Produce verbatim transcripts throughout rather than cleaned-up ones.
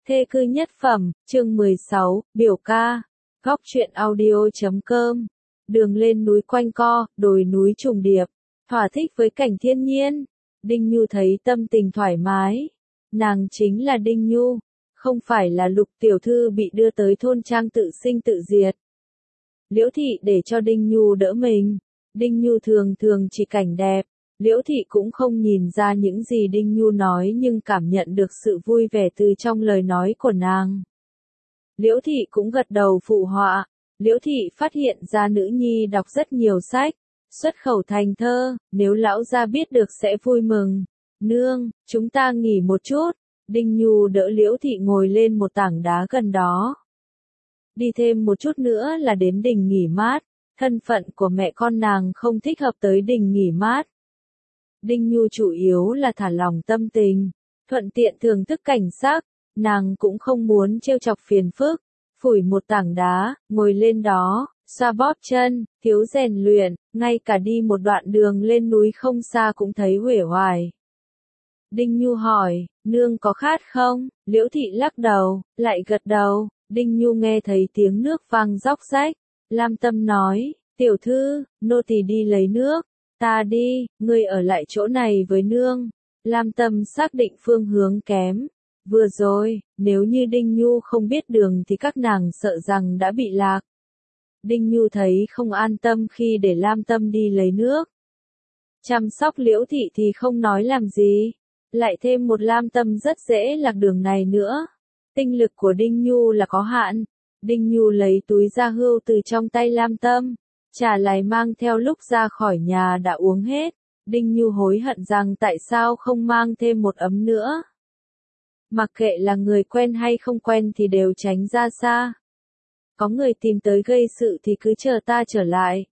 Thê cư nhất phẩm, chương mười sáu, biểu ca. Góc truyện audio chấm com. Đường lên núi quanh co, đồi núi trùng điệp. Thỏa thích với cảnh thiên nhiên. Đinh Nhu thấy tâm tình thoải mái. Nàng chính là Đinh Nhu. Không phải là Lục tiểu thư bị đưa tới thôn trang tự sinh tự diệt. Liễu thị để cho Đinh Nhu đỡ mình. Đinh Nhu thường thường chỉ cảnh đẹp. Liễu thị cũng không nhìn ra những gì Đinh Nhu nói nhưng cảm nhận được sự vui vẻ từ trong lời nói của nàng. Liễu thị cũng gật đầu phụ họa. Liễu thị phát hiện ra nữ nhi đọc rất nhiều sách, xuất khẩu thành thơ, nếu lão gia biết được sẽ vui mừng. Nương, chúng ta nghỉ một chút. Đinh Nhu đỡ Liễu thị ngồi lên một tảng đá gần đó. Đi thêm một chút nữa là đến đình nghỉ mát, thân phận của mẹ con nàng không thích hợp tới đình nghỉ mát. Đinh Nhu chủ yếu là thả lỏng tâm tình, thuận tiện thưởng thức cảnh sắc, nàng cũng không muốn trêu chọc phiền phức, phủi một tảng đá, ngồi lên đó, xoa bóp chân, thiếu rèn luyện, ngay cả đi một đoạn đường lên núi không xa cũng thấy uể oải. Đinh Nhu hỏi, nương có khát không? Liễu thị lắc đầu, lại gật đầu. Đinh Nhu nghe thấy tiếng nước vang róc rách. Lam Tâm nói, tiểu thư, nô tỳ đi lấy nước. Ta đi, ngươi ở lại chỗ này với nương. Lam Tâm xác định phương hướng kém. Vừa rồi, nếu như Đinh Nhu không biết đường thì các nàng sợ rằng đã bị lạc. Đinh Nhu thấy không an tâm khi để Lam Tâm đi lấy nước. Chăm sóc Liễu thị thì không nói làm gì. Lại thêm một Lam Tâm rất dễ lạc đường này nữa. Tinh lực của Đinh Nhu là có hạn. Đinh Nhu lấy túi da hươu từ trong tay Lam Tâm. Trà lại mang theo lúc ra khỏi nhà đã uống hết. Đinh Nhu hối hận rằng tại sao không mang thêm một ấm nữa. Mặc kệ là người quen hay không quen thì đều tránh ra xa. Có người tìm tới gây sự thì cứ chờ ta trở lại.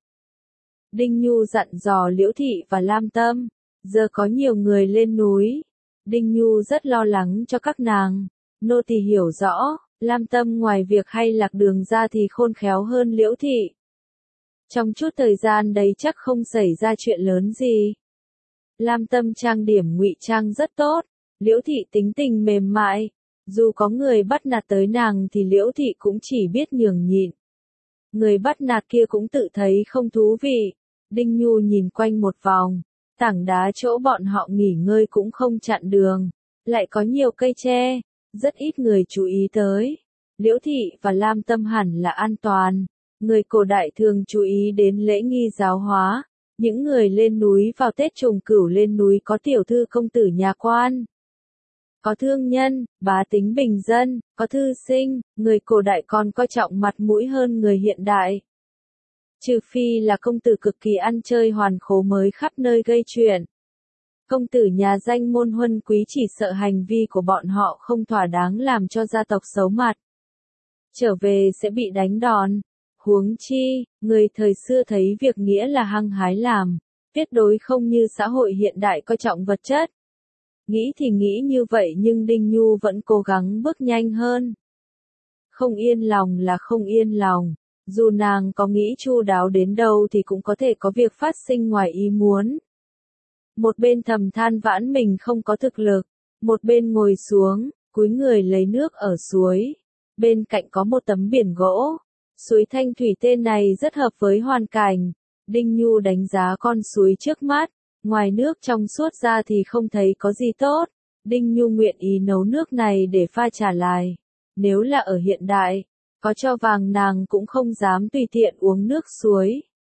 Đinh Nhu dặn dò Liễu thị và Lam Tâm. Giờ có nhiều người lên núi. Đinh Nhu rất lo lắng cho các nàng. Nô tỳ hiểu rõ, Lam Tâm ngoài việc hay lạc đường ra thì khôn khéo hơn Liễu thị. Trong chút thời gian đấy chắc không xảy ra chuyện lớn gì. Lam Tâm trang điểm ngụy trang rất tốt. Liễu thị tính tình mềm mại. Dù có người bắt nạt tới nàng thì Liễu thị cũng chỉ biết nhường nhịn. Người bắt nạt kia cũng tự thấy không thú vị. Đinh Nhu nhìn quanh một vòng. Tảng đá chỗ bọn họ nghỉ ngơi cũng không chặn đường. Lại có nhiều cây tre. Rất ít người chú ý tới. Liễu thị và Lam Tâm hẳn là an toàn. Người cổ đại thường chú ý đến lễ nghi giáo hóa. Những người lên núi vào Tết Trùng Cửu lên núi có tiểu thư công tử nhà quan. Có thương nhân, bá tính bình dân, có thư sinh, người cổ đại còn coi trọng mặt mũi hơn người hiện đại. Trừ phi là công tử cực kỳ ăn chơi hoàn khố mới khắp nơi gây chuyện. Công tử nhà danh môn huân quý chỉ sợ hành vi của bọn họ không thỏa đáng làm cho gia tộc xấu mặt. Trở về sẽ bị đánh đòn. Huống chi, người thời xưa thấy việc nghĩa là hăng hái làm, tuyệt đối không như xã hội hiện đại coi trọng vật chất. Nghĩ thì nghĩ như vậy nhưng Đinh Nhu vẫn cố gắng bước nhanh hơn. Không yên lòng là không yên lòng. Dù nàng có nghĩ chu đáo đến đâu thì cũng có thể có việc phát sinh ngoài ý muốn. Một bên thầm than vãn mình không có thực lực, một bên ngồi xuống, cúi người lấy nước ở suối. Bên cạnh có một tấm biển gỗ. Suối Thanh Thủy tên này rất hợp với hoàn cảnh. Đinh Nhu đánh giá con suối trước mắt. Ngoài nước trong suốt ra thì không thấy có gì tốt. Đinh Nhu nguyện ý nấu nước này để pha trà lại. Nếu là ở hiện đại, có cho vàng nàng cũng không dám tùy tiện uống nước suối.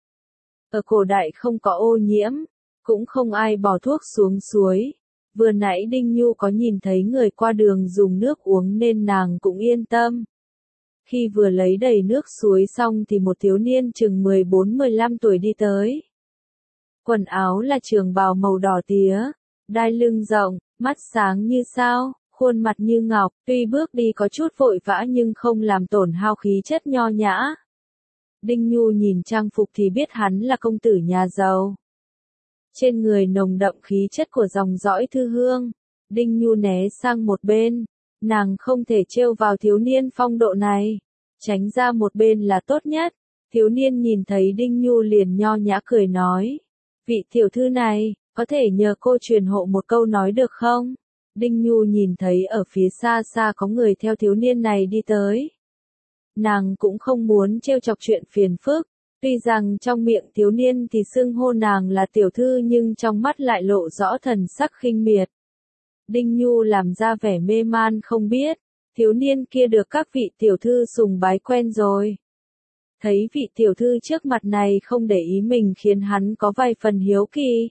Ở cổ đại không có ô nhiễm, cũng không ai bỏ thuốc xuống suối. Vừa nãy Đinh Nhu có nhìn thấy người qua đường dùng nước uống nên nàng cũng yên tâm. Khi vừa lấy đầy nước suối xong thì một thiếu niên chừng mười bốn mười lăm tuổi đi tới. Quần áo là trường bào màu đỏ tía, đai lưng rộng, mắt sáng như sao, khuôn mặt như ngọc, tuy bước đi có chút vội vã nhưng không làm tổn hao khí chất nho nhã. Đinh Nhu nhìn trang phục thì biết hắn là công tử nhà giàu. Trên người nồng đậm khí chất của dòng dõi Thư Hương. Đinh Nhu né sang một bên. Nàng không thể trêu vào thiếu niên phong độ này. Tránh ra một bên là tốt nhất. Thiếu niên nhìn thấy Đinh Nhu liền nho nhã cười nói. Vị tiểu thư này, có thể nhờ cô truyền hộ một câu nói được không? Đinh Nhu nhìn thấy ở phía xa xa có người theo thiếu niên này đi tới. Nàng cũng không muốn trêu chọc chuyện phiền phức, tuy rằng trong miệng thiếu niên thì xưng hô nàng là tiểu thư nhưng trong mắt lại lộ rõ thần sắc khinh miệt. Đinh Nhu làm ra vẻ mê man không biết, thiếu niên kia được các vị tiểu thư sùng bái quen rồi. Thấy vị tiểu thư trước mặt này không để ý mình khiến hắn có vài phần hiếu kỳ.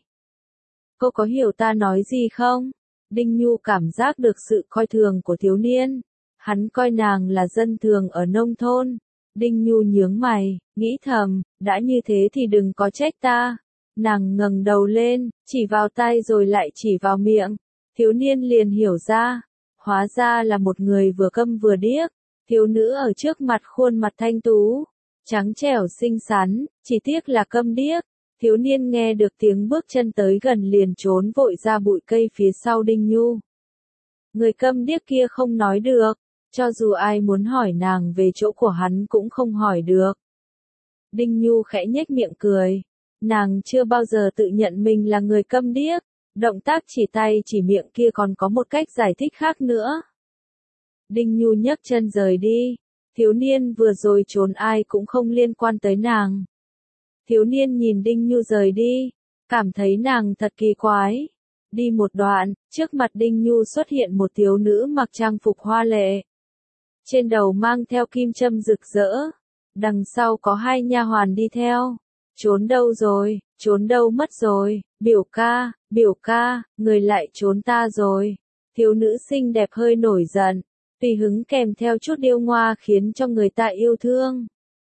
Cô có hiểu ta nói gì không? Đinh Nhu cảm giác được sự coi thường của thiếu niên. Hắn coi nàng là dân thường ở nông thôn. Đinh Nhu nhướng mày, nghĩ thầm, đã như thế thì đừng có trách ta. Nàng ngẩng đầu lên, chỉ vào tay rồi lại chỉ vào miệng. Thiếu niên liền hiểu ra, hóa ra là một người vừa câm vừa điếc. Thiếu nữ ở trước mặt khuôn mặt thanh tú, trắng trẻo xinh xắn, chỉ tiếc là câm điếc. Thiếu niên nghe được tiếng bước chân tới gần liền trốn vội ra bụi cây phía sau Đinh Nhu. Người câm điếc kia không nói được, cho dù ai muốn hỏi nàng về chỗ của hắn cũng không hỏi được. Đinh Nhu khẽ nhếch miệng cười, nàng chưa bao giờ tự nhận mình là người câm điếc, động tác chỉ tay chỉ miệng kia còn có một cách giải thích khác nữa. Đinh Nhu nhấc chân rời đi, thiếu niên vừa rồi trốn ai cũng không liên quan tới nàng. Thiếu niên nhìn Đinh Nhu rời đi, cảm thấy nàng thật kỳ quái. Đi một đoạn, trước mặt Đinh Nhu xuất hiện một thiếu nữ mặc trang phục hoa lệ. Trên đầu mang theo kim châm rực rỡ, đằng sau có hai nha hoàn đi theo. Trốn đâu rồi, trốn đâu mất rồi, biểu ca, biểu ca, người lại trốn ta rồi. Thiếu nữ xinh đẹp hơi nổi giận, tùy hứng kèm theo chút điêu ngoa khiến cho người ta yêu thương.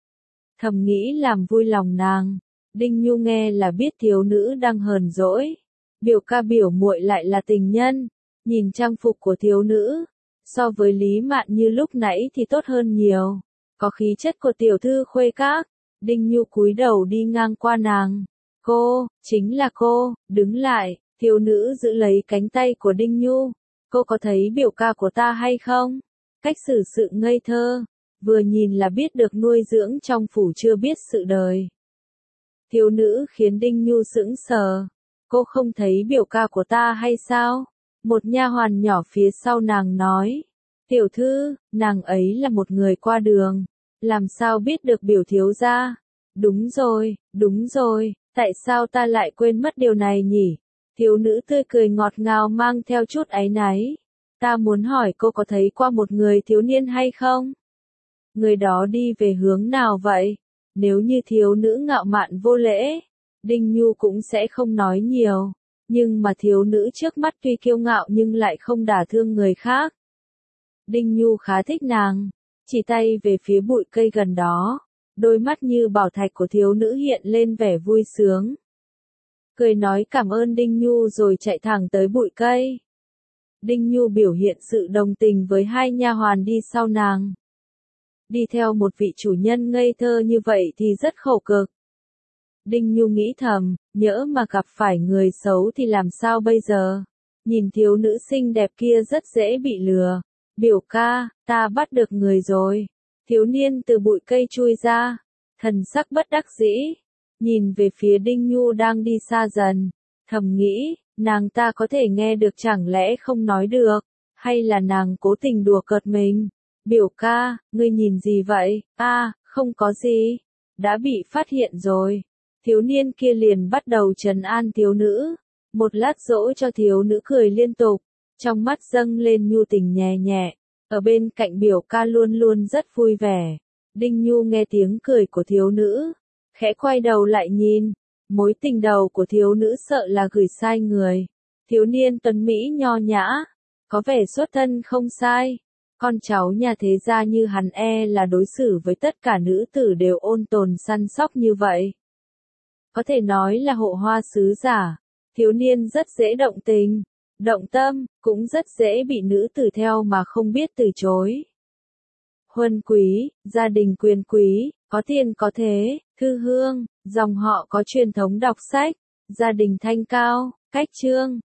Thầm nghĩ làm vui lòng nàng, Đinh Nhu nghe là biết thiếu nữ đang hờn dỗi. Biểu ca biểu muội lại là tình nhân, nhìn trang phục của thiếu nữ, so với Lý Mạn như lúc nãy thì tốt hơn nhiều, có khí chất của tiểu thư khuê các. Đinh Nhu cúi đầu đi ngang qua nàng. Cô, chính là cô, đứng lại, thiếu nữ giữ lấy cánh tay của Đinh Nhu. Cô có thấy biểu ca của ta hay không? Cách xử sự ngây thơ, vừa nhìn là biết được nuôi dưỡng trong phủ chưa biết sự đời. Thiếu nữ khiến Đinh Nhu sững sờ. Cô không thấy biểu ca của ta hay sao? Một nha hoàn nhỏ phía sau nàng nói. Tiểu thư, nàng ấy là một người qua đường. Làm sao biết được biểu thiếu gia? Đúng rồi, đúng rồi, tại sao ta lại quên mất điều này nhỉ? Thiếu nữ tươi cười ngọt ngào mang theo chút áy náy. Ta muốn hỏi cô có thấy qua một người thiếu niên hay không? Người đó đi về hướng nào vậy? Nếu như thiếu nữ ngạo mạn vô lễ, Đinh Nhu cũng sẽ không nói nhiều. Nhưng mà thiếu nữ trước mắt tuy kiêu ngạo nhưng lại không đả thương người khác. Đinh Nhu khá thích nàng, chỉ tay về phía bụi cây gần đó. Đôi mắt như bảo thạch của thiếu nữ hiện lên vẻ vui sướng. Cười nói cảm ơn Đinh Nhu rồi chạy thẳng tới bụi cây. Đinh Nhu biểu hiện sự đồng tình với hai nha hoàn đi sau nàng. Đi theo một vị chủ nhân ngây thơ như vậy thì rất khổ cực. Đinh Nhu nghĩ thầm, nhỡ mà gặp phải người xấu thì làm sao bây giờ? Nhìn thiếu nữ xinh đẹp kia rất dễ bị lừa. Biểu ca, ta bắt được người rồi. Thiếu niên từ bụi cây chui ra, thần sắc bất đắc dĩ, nhìn về phía Đinh Nhu đang đi xa dần, thầm nghĩ, nàng ta có thể nghe được chẳng lẽ không nói được, hay là nàng cố tình đùa cợt mình. Biểu ca, ngươi nhìn gì vậy? A, à, không có gì, đã bị phát hiện rồi. Thiếu niên kia liền bắt đầu trấn an thiếu nữ, một lát dỗ cho thiếu nữ cười liên tục, trong mắt dâng lên nhu tình nhẹ nhẹ. Ở bên cạnh biểu ca luôn luôn rất vui vẻ. Đinh Nhu nghe tiếng cười của thiếu nữ, khẽ quay đầu lại nhìn. Mối tình đầu của thiếu nữ sợ là gửi sai người. Thiếu niên tuấn Mỹ nho nhã, có vẻ xuất thân không sai. Con cháu nhà thế gia như hắn e là đối xử với tất cả nữ tử đều ôn tồn săn sóc như vậy. Có thể nói là hộ hoa sứ giả. Thiếu niên rất dễ động tình, động tâm, cũng rất dễ bị nữ tử theo mà không biết từ chối. Huân quý, gia đình quyền quý, có tiền có thế, thư hương, dòng họ có truyền thống đọc sách, gia đình thanh cao, cách trương,